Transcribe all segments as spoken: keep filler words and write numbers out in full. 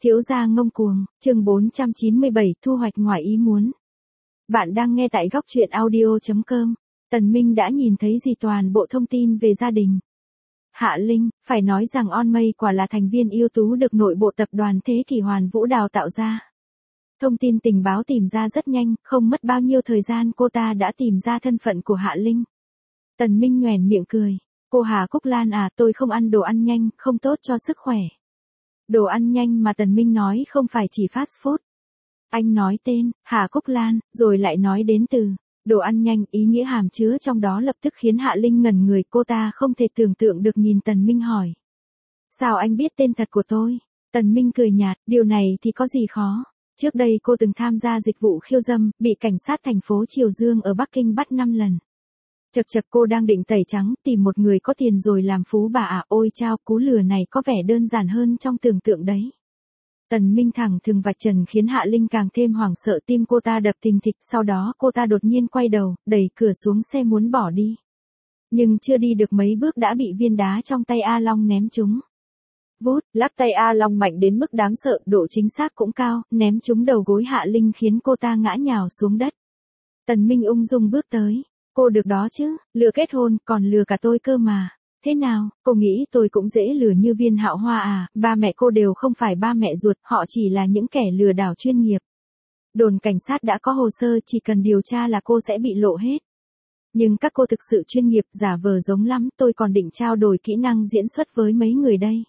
Thiếu gia ngông cuồng, chương bốn trăm chín mươi bảy, thu hoạch ngoài ý muốn. Bạn đang nghe tại góc truyện audio chấm com. Tần Minh đã nhìn thấy gì toàn bộ thông tin về gia đình Hạ Linh, phải nói rằng On Mây quả là thành viên ưu tú được nội bộ tập đoàn Thế Kỷ Hoàn Vũ đào tạo ra. Thông tin tình báo tìm ra rất nhanh, không mất bao nhiêu thời gian cô ta đã tìm ra thân phận của Hạ Linh. Tần Minh nhoẻn miệng cười, cô Hà Cúc Lan à, tôi không ăn đồ ăn nhanh, không tốt cho sức khỏe. Đồ ăn nhanh mà Tần Minh nói không phải chỉ fast food. Anh nói tên, Hà Cúc Lan, rồi lại nói đến từ, đồ ăn nhanh, ý nghĩa hàm chứa trong đó lập tức khiến Hạ Linh ngẩn người, cô ta không thể tưởng tượng được nhìn Tần Minh hỏi. Sao anh biết tên thật của tôi? Tần Minh cười nhạt, điều này thì có gì khó. Trước đây cô từng tham gia dịch vụ khiêu dâm, bị cảnh sát thành phố Triều Dương ở Bắc Kinh bắt năm lần. Chật chật cô đang định tẩy trắng, tìm một người có tiền rồi làm phú bà à, ôi chao, cú lừa này có vẻ đơn giản hơn trong tưởng tượng đấy. Tần Minh thẳng thừng vạch trần khiến Hạ Linh càng thêm hoảng sợ, tim cô ta đập thình thịch, sau đó cô ta đột nhiên quay đầu, đẩy cửa xuống xe muốn bỏ đi. Nhưng chưa đi được mấy bước đã bị viên đá trong tay A Long ném trúng. Vút, lắc tay A Long mạnh đến mức đáng sợ, độ chính xác cũng cao, ném trúng đầu gối Hạ Linh khiến cô ta ngã nhào xuống đất. Tần Minh ung dung bước tới. Cô được đó chứ, lừa kết hôn, còn lừa cả tôi cơ mà. Thế nào, cô nghĩ tôi cũng dễ lừa như Viên Hạo Hoa à, ba mẹ cô đều không phải ba mẹ ruột, họ chỉ là những kẻ lừa đảo chuyên nghiệp. Đồn cảnh sát đã có hồ sơ, chỉ cần điều tra là cô sẽ bị lộ hết. Nhưng các cô thực sự chuyên nghiệp, giả vờ giống lắm, tôi còn định trao đổi kỹ năng diễn xuất với mấy người đây.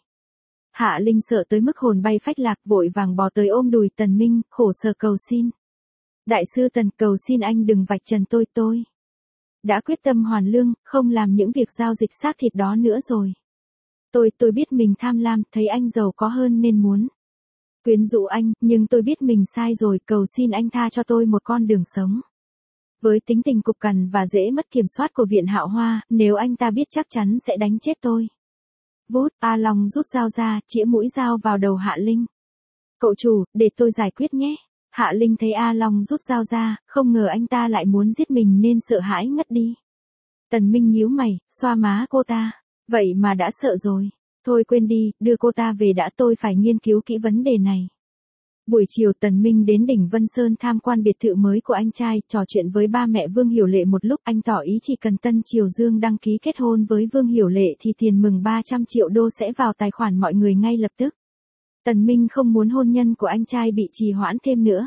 Hạ Linh sợ tới mức hồn bay phách lạc, vội vàng bò tới ôm đùi Tần Minh, khổ sở cầu xin. Đại sư Tần, cầu xin anh đừng vạch trần tôi tôi. Đã quyết tâm hoàn lương, không làm những việc giao dịch xác thịt đó nữa rồi. Tôi, tôi biết mình tham lam, thấy anh giàu có hơn nên muốn quyến rũ anh, nhưng tôi biết mình sai rồi, cầu xin anh tha cho tôi một con đường sống. Với tính tình cục cằn và dễ mất kiểm soát của Viện Hạo Hoa, nếu anh ta biết chắc chắn sẽ đánh chết tôi. Vút, A Long rút dao ra, chĩa mũi dao vào đầu Hạ Linh. Cậu chủ, để tôi giải quyết nhé. Hạ Linh thấy A Long rút dao ra, không ngờ anh ta lại muốn giết mình nên sợ hãi ngất đi. Tần Minh nhíu mày, xoa má cô ta. Vậy mà đã sợ rồi. Thôi quên đi, đưa cô ta về đã, tôi phải nghiên cứu kỹ vấn đề này. Buổi chiều Tần Minh đến đỉnh Vân Sơn tham quan biệt thự mới của anh trai, trò chuyện với ba mẹ Vương Hiểu Lệ một lúc, anh tỏ ý chỉ cần Tân Triều Dương đăng ký kết hôn với Vương Hiểu Lệ thì tiền mừng ba trăm triệu đô sẽ vào tài khoản mọi người ngay lập tức. Tần Minh không muốn hôn nhân của anh trai bị trì hoãn thêm nữa.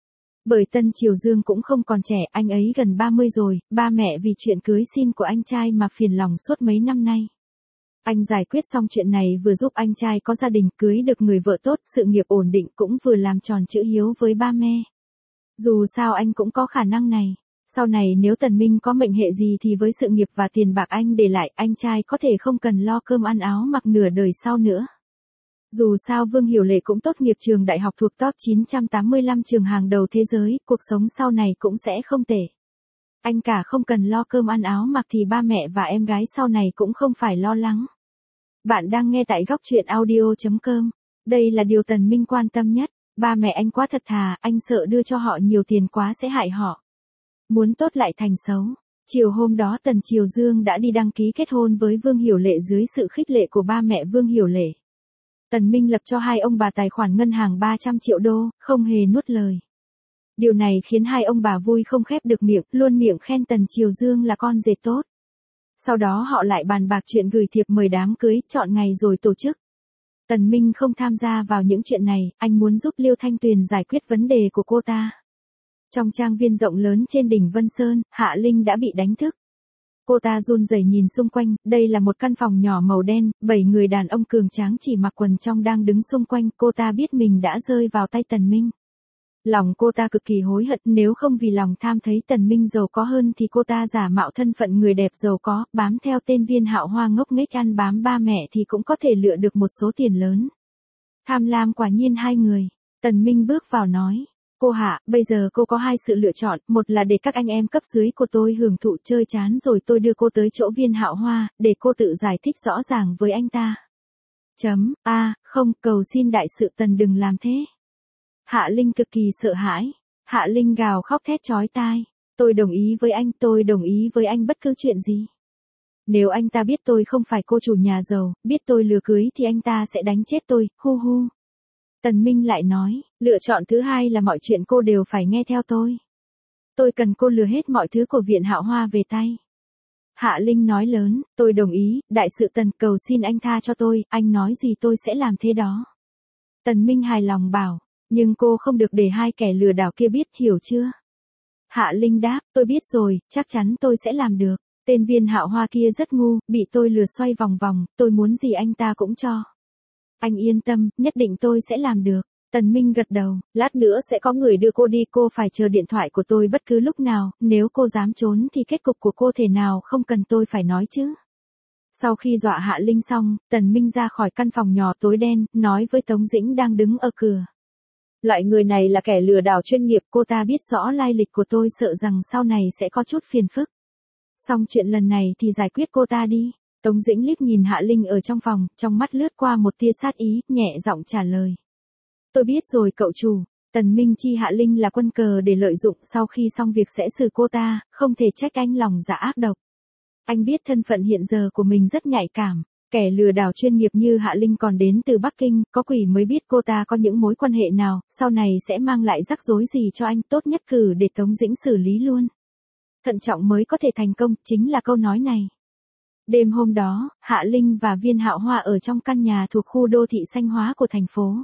Bởi Tân Triều Dương cũng không còn trẻ, anh ấy gần ba mươi rồi, ba mẹ vì chuyện cưới xin của anh trai mà phiền lòng suốt mấy năm nay. Anh giải quyết xong chuyện này vừa giúp anh trai có gia đình, cưới được người vợ tốt, sự nghiệp ổn định, cũng vừa làm tròn chữ hiếu với ba mẹ. Dù sao anh cũng có khả năng này. Sau này nếu Tần Minh có mệnh hệ gì thì với sự nghiệp và tiền bạc anh để lại, anh trai có thể không cần lo cơm ăn áo mặc nửa đời sau nữa. Dù sao Vương Hiểu Lệ cũng tốt nghiệp trường đại học thuộc top chín trăm tám mươi lăm trường hàng đầu thế giới, cuộc sống sau này cũng sẽ không tệ. Anh cả không cần lo cơm ăn áo mặc thì ba mẹ và em gái sau này cũng không phải lo lắng. Bạn đang nghe tại góc truyện audio chấm com. Đây là điều Tần Minh quan tâm nhất. Ba mẹ anh quá thật thà, anh sợ đưa cho họ nhiều tiền quá sẽ hại họ. Muốn tốt lại thành xấu. Chiều hôm đó Tần Triều Dương đã đi đăng ký kết hôn với Vương Hiểu Lệ dưới sự khích lệ của ba mẹ Vương Hiểu Lệ. Tần Minh lập cho hai ông bà tài khoản ngân hàng ba trăm triệu đô, không hề nuốt lời. Điều này khiến hai ông bà vui không khép được miệng, luôn miệng khen Tần Triều Dương là con rể tốt. Sau đó họ lại bàn bạc chuyện gửi thiệp mời đám cưới, chọn ngày rồi tổ chức. Tần Minh không tham gia vào những chuyện này, anh muốn giúp Liêu Thanh Tuyền giải quyết vấn đề của cô ta. Trong trang viên rộng lớn trên đỉnh Vân Sơn, Hạ Linh đã bị đánh thức. Cô ta run rẩy nhìn xung quanh, đây là một căn phòng nhỏ màu đen, bảy người đàn ông cường tráng chỉ mặc quần trong đang đứng xung quanh, cô ta biết mình đã rơi vào tay Tần Minh. Lòng cô ta cực kỳ hối hận, nếu không vì lòng tham thấy Tần Minh giàu có hơn thì cô ta giả mạo thân phận người đẹp giàu có, bám theo tên Viên Hạo Hoa ngốc nghếch ăn bám ba mẹ thì cũng có thể lựa được một số tiền lớn. Tham lam quả nhiên hai người. Tần Minh bước vào nói. Cô Hạ, bây giờ cô có hai sự lựa chọn, một là để các anh em cấp dưới của tôi hưởng thụ chơi chán rồi tôi đưa cô tới chỗ Viên Hạo Hoa, để cô tự giải thích rõ ràng với anh ta. Chấm, a, à, không, cầu xin đại sự Tần đừng làm thế. Hạ Linh cực kỳ sợ hãi. Hạ Linh gào khóc thét chói tai. Tôi đồng ý với anh, tôi đồng ý với anh bất cứ chuyện gì. Nếu anh ta biết tôi không phải cô chủ nhà giàu, biết tôi lừa cưới thì anh ta sẽ đánh chết tôi, hu hu. Tần Minh lại nói, lựa chọn thứ hai là mọi chuyện cô đều phải nghe theo tôi. Tôi cần cô lừa hết mọi thứ của Viện Hạo Hoa về tay. Hạ Linh nói lớn, tôi đồng ý, đại sự Tần, cầu xin anh tha cho tôi, anh nói gì tôi sẽ làm thế đó. Tần Minh hài lòng bảo, nhưng cô không được để hai kẻ lừa đảo kia biết, hiểu chưa? Hạ Linh đáp, tôi biết rồi, chắc chắn tôi sẽ làm được. Tên Viên Hạo Hoa kia rất ngu, bị tôi lừa xoay vòng vòng, tôi muốn gì anh ta cũng cho. Anh yên tâm, nhất định tôi sẽ làm được. Tần Minh gật đầu, lát nữa sẽ có người đưa cô đi, cô phải chờ điện thoại của tôi bất cứ lúc nào, nếu cô dám trốn thì kết cục của cô thể nào không cần tôi phải nói chứ. Sau khi dọa Hạ Linh xong, Tần Minh ra khỏi căn phòng nhỏ tối đen, nói với Tống Dĩnh đang đứng ở cửa. Loại người này là kẻ lừa đảo chuyên nghiệp, cô ta biết rõ lai lịch của tôi, sợ rằng sau này sẽ có chút phiền phức. Xong chuyện lần này thì giải quyết cô ta đi. Tống Dĩnh liếc nhìn Hạ Linh ở trong phòng, trong mắt lướt qua một tia sát ý, nhẹ giọng trả lời. Tôi biết rồi cậu chủ. Tần Minh chi Hạ Linh là quân cờ để lợi dụng, sau khi xong việc sẽ xử cô ta, không thể trách anh lòng dạ ác độc. Anh biết thân phận hiện giờ của mình rất nhạy cảm. Kẻ lừa đảo chuyên nghiệp như Hạ Linh còn đến từ Bắc Kinh, có quỷ mới biết cô ta có những mối quan hệ nào, sau này sẽ mang lại rắc rối gì cho anh, tốt nhất cử để Tống Dĩnh xử lý luôn. Thận trọng mới có thể thành công, chính là câu nói này. Đêm hôm đó, Hạ Linh và Viên Hạo Hoa ở trong căn nhà thuộc khu đô thị xanh hóa của thành phố.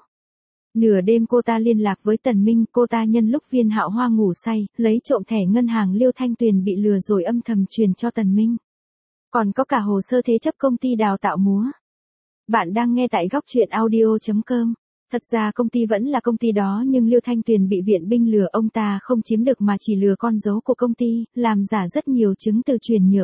Nửa đêm cô ta liên lạc với Tần Minh, cô ta nhân lúc Viên Hạo Hoa ngủ say, lấy trộm thẻ ngân hàng Liêu Thanh Tuyền bị lừa rồi âm thầm truyền cho Tần Minh. Còn có cả hồ sơ thế chấp công ty đào tạo múa. Bạn đang nghe tại góc truyện audio chấm com. Thật ra công ty vẫn là công ty đó, nhưng Liêu Thanh Tuyền bị viện binh lừa, ông ta không chiếm được mà chỉ lừa con dấu của công ty, làm giả rất nhiều chứng từ chuyển nhượng.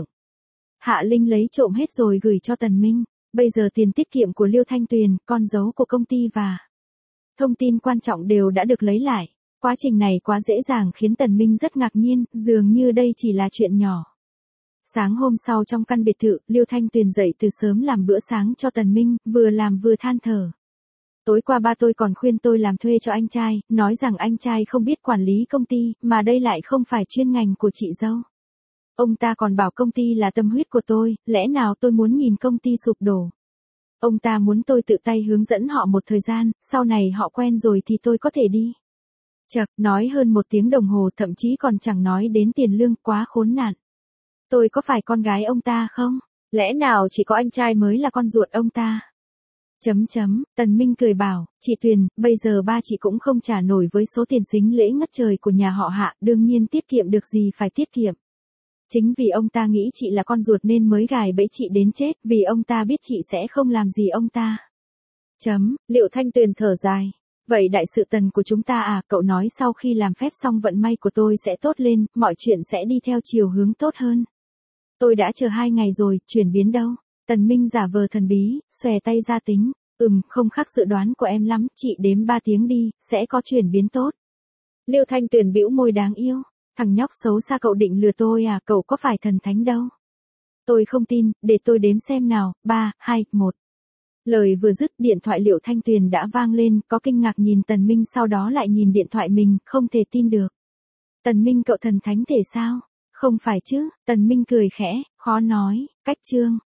Hạ Linh lấy trộm hết rồi gửi cho Tần Minh. Bây giờ tiền tiết kiệm của Liêu Thanh Tuyền, con dấu của công ty và thông tin quan trọng đều đã được lấy lại. Quá trình này quá dễ dàng khiến Tần Minh rất ngạc nhiên, dường như đây chỉ là chuyện nhỏ. Sáng hôm sau trong căn biệt thự, Liêu Thanh Tuyền dậy từ sớm làm bữa sáng cho Tần Minh, vừa làm vừa than thở. Tối qua ba tôi còn khuyên tôi làm thuê cho anh trai, nói rằng anh trai không biết quản lý công ty, mà đây lại không phải chuyên ngành của chị dâu. Ông ta còn bảo công ty là tâm huyết của tôi, lẽ nào tôi muốn nhìn công ty sụp đổ. Ông ta muốn tôi tự tay hướng dẫn họ một thời gian, sau này họ quen rồi thì tôi có thể đi. Chậc, nói hơn một tiếng đồng hồ, thậm chí còn chẳng nói đến tiền lương, quá khốn nạn. Tôi có phải con gái ông ta không? Lẽ nào chỉ có anh trai mới là con ruột ông ta? Chấm chấm, Tần Minh cười bảo, chị Tuyền, bây giờ ba chị cũng không trả nổi với số tiền sính lễ ngất trời của nhà họ Hạ, đương nhiên tiết kiệm được gì phải tiết kiệm. Chính vì ông ta nghĩ chị là con ruột nên mới gài bẫy chị đến chết, vì ông ta biết chị sẽ không làm gì ông ta. Chấm, Liệu Thanh Tuyền thở dài. Vậy đại sự Tần của chúng ta à, cậu nói sau khi làm phép xong vận may của tôi sẽ tốt lên, mọi chuyện sẽ đi theo chiều hướng tốt hơn. Tôi đã chờ hai ngày rồi, chuyển biến đâu? Tần Minh giả vờ thần bí, xòe tay ra tính, ừm, không khác dự đoán của em lắm, chị đếm ba tiếng đi, sẽ có chuyển biến tốt. Liêu Thanh Tuyền bĩu môi đáng yêu, thằng nhóc xấu xa, cậu định lừa tôi à, cậu có phải thần thánh đâu. Tôi không tin, để tôi đếm xem nào, ba, hai, một. Lời vừa dứt, điện thoại Liêu Thanh Tuyền đã vang lên, có kinh ngạc nhìn Tần Minh, sau đó lại nhìn điện thoại mình, không thể tin được. Tần Minh, cậu thần thánh thể sao? Không phải chứ, Tần Minh cười khẽ, khó nói, cách chương.